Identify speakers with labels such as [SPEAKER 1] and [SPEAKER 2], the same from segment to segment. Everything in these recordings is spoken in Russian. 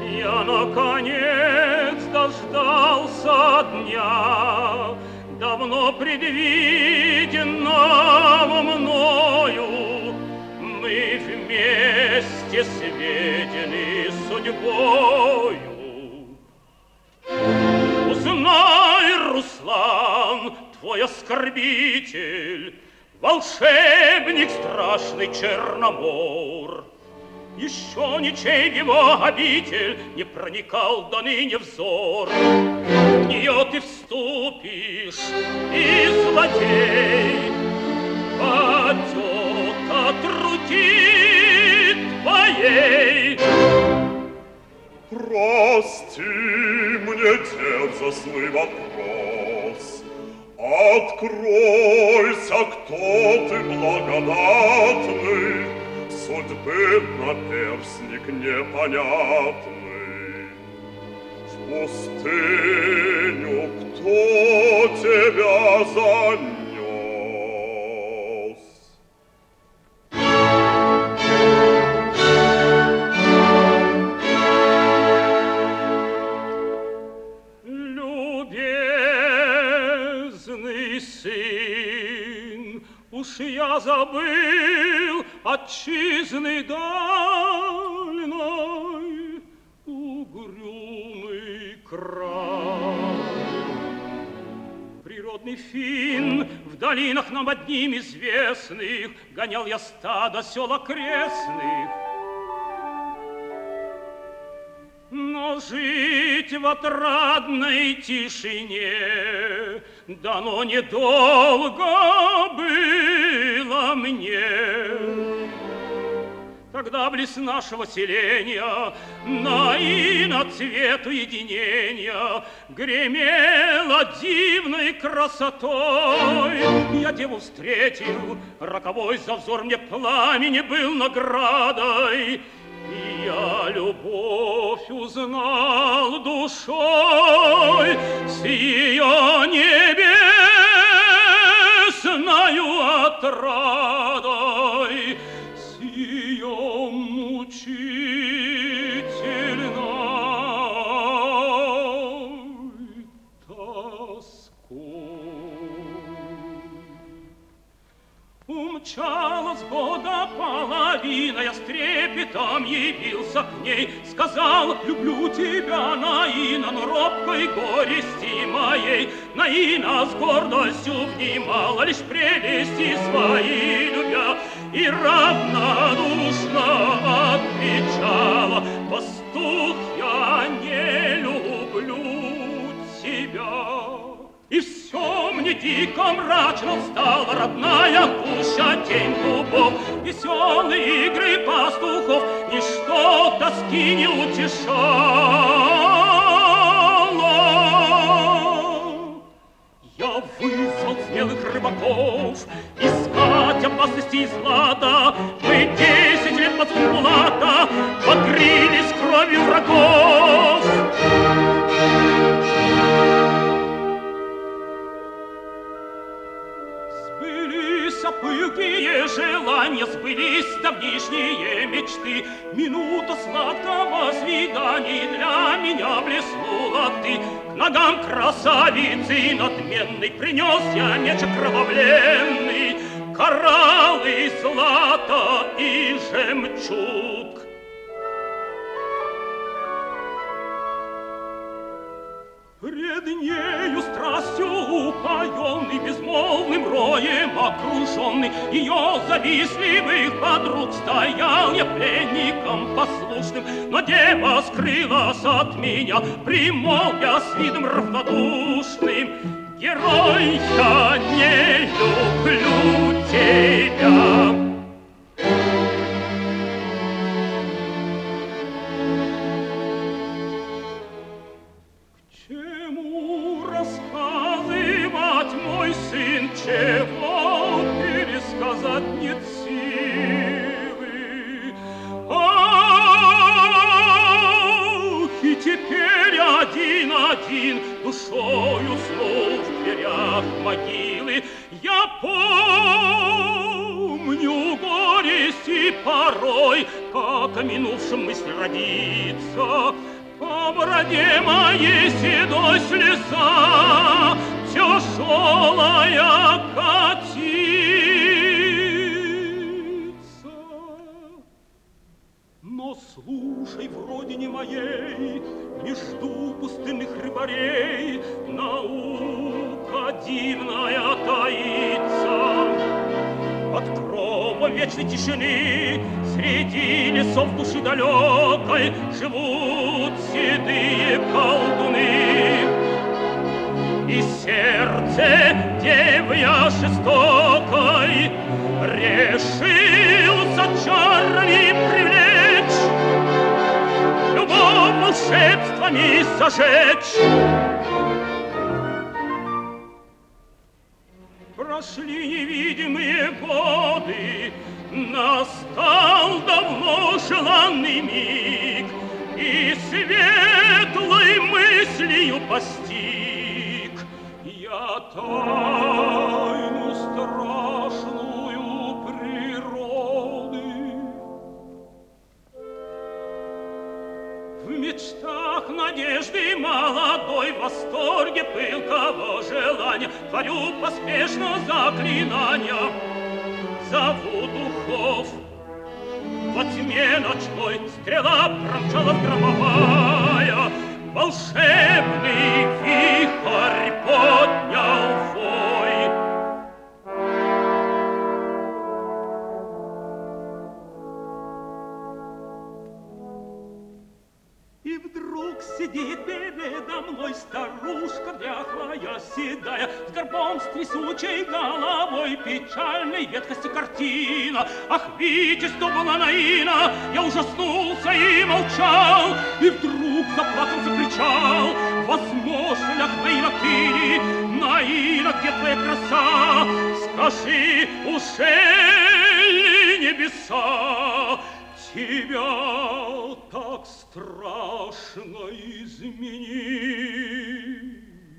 [SPEAKER 1] Я, наконец, дождался дня, давно предвиденного мною. Мы вместе сведены судьбою. Узнай, Руслан, твой оскорбитель, волшебник страшный Черномор. Еще ничей в его обитель не проникал до ныне взор. В нее ты вступишь, и злодей падет от руки твоей.
[SPEAKER 2] Прости мне дерзостный вопрос, откройся, кто ты благодатный, судьбы наперстник непонятный. В пустыню кто тебя занес?
[SPEAKER 1] Любезный сын, уж я забыл отчизны дальной угрюмый край. Природный фин в долинах нам одним известных гонял я стадо сел окрестных. Но жить в отрадной тишине дано недолго было мне. Тогда близ нашего селения наина цвет уединения гремела дивной красотой. Я деву встретил, роковой за взор мне пламени был наградой. И я любовь узнал душой с ее небесною отрадой, с ее мучительной тоской. Умчалась года половина, я с трепетом явился к ней, сказал: люблю тебя, Наина, но робкой горести моей. Наина с гордостью внимала лишь прелести свои любя и равнодушно отвечала: пастух, я не люблю тебя. И все мне дико мрачно стало, родная гуща, тень дубов, веселые игры пастухов, ничто тоски не утешало. Я вызвал смелых рыбаков искать опасности и злата. Мы 10 лет под Булата покрылись кровью врагов. Пылкие желания, сбылись давнишние мечты. Минута сладкого свидания для меня блеснула ты. К ногам красавицы надменной принес я меч окровавленный, кораллы, злато и жемчуг. Пред нею страстью упоенный, безмолвным роем окруженный, ее завистливых подруг стоял я пленником послушным. Но дева скрылась от меня, примолвя с видом равнодушным: герой, я не люблю тебя. Чего пересказать нет силы. Ах, и теперь один-один душою снова в дверях могилы. Я помню горести порой, как о минувшем мысль родится. по бороде моей седой слеза тяжелая катится. Но слушай, в родине моей не жду пустынных рыбарей, наука дивная таится. Под кровом вечной тишины среди лесов души далекой живут седые колдуны. И сердце девы я жестокой решился чарами привлечь, любовь волшебствами зажечь. Прошли невидимые годы, настал давно желанный миг, и светлой мыслью постиг я тайну страшную природы. В мечтах надежды молодой, в восторге пылкого желания творю поспешно заклинания, зову духов. Во тьме ночной стрела промчалась громовая, волшебный вихрь поднял вой. И вдруг сидит передо мной старушка дряхлая, седая, с горбом, с трясучей головой, печальной ветхости картина. Ах, видите, что была Наина! Я ужаснулся и молчал, и вдруг заплакал, закричал: возможно ли, ах, Наина, ты, Наина, где твоя краса? Скажи, ужели небеса тебя так страшно изменили?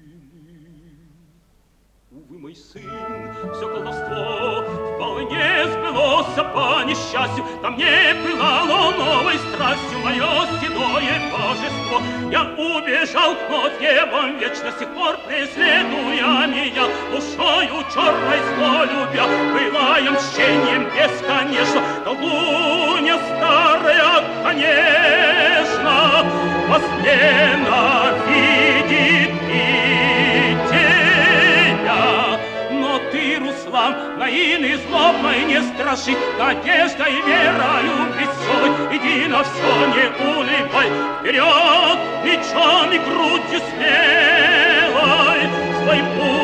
[SPEAKER 1] Увы, мой сын, все колдовство вполне сбылось по несчастью. Там не пылало новой страстью мое седое божество. Я убежал, но небом вечно с тех пор преследуя меня, душою черной зло любя, пылая мщением бесконечно. Колдунья старая, конечно, вас ненавидит и тебя. Но ты, Руслан, Наины злобной не страши, надеждой, верою веселой иди на все, не улыбай. Вперед, мечом и грудью смелой свой путь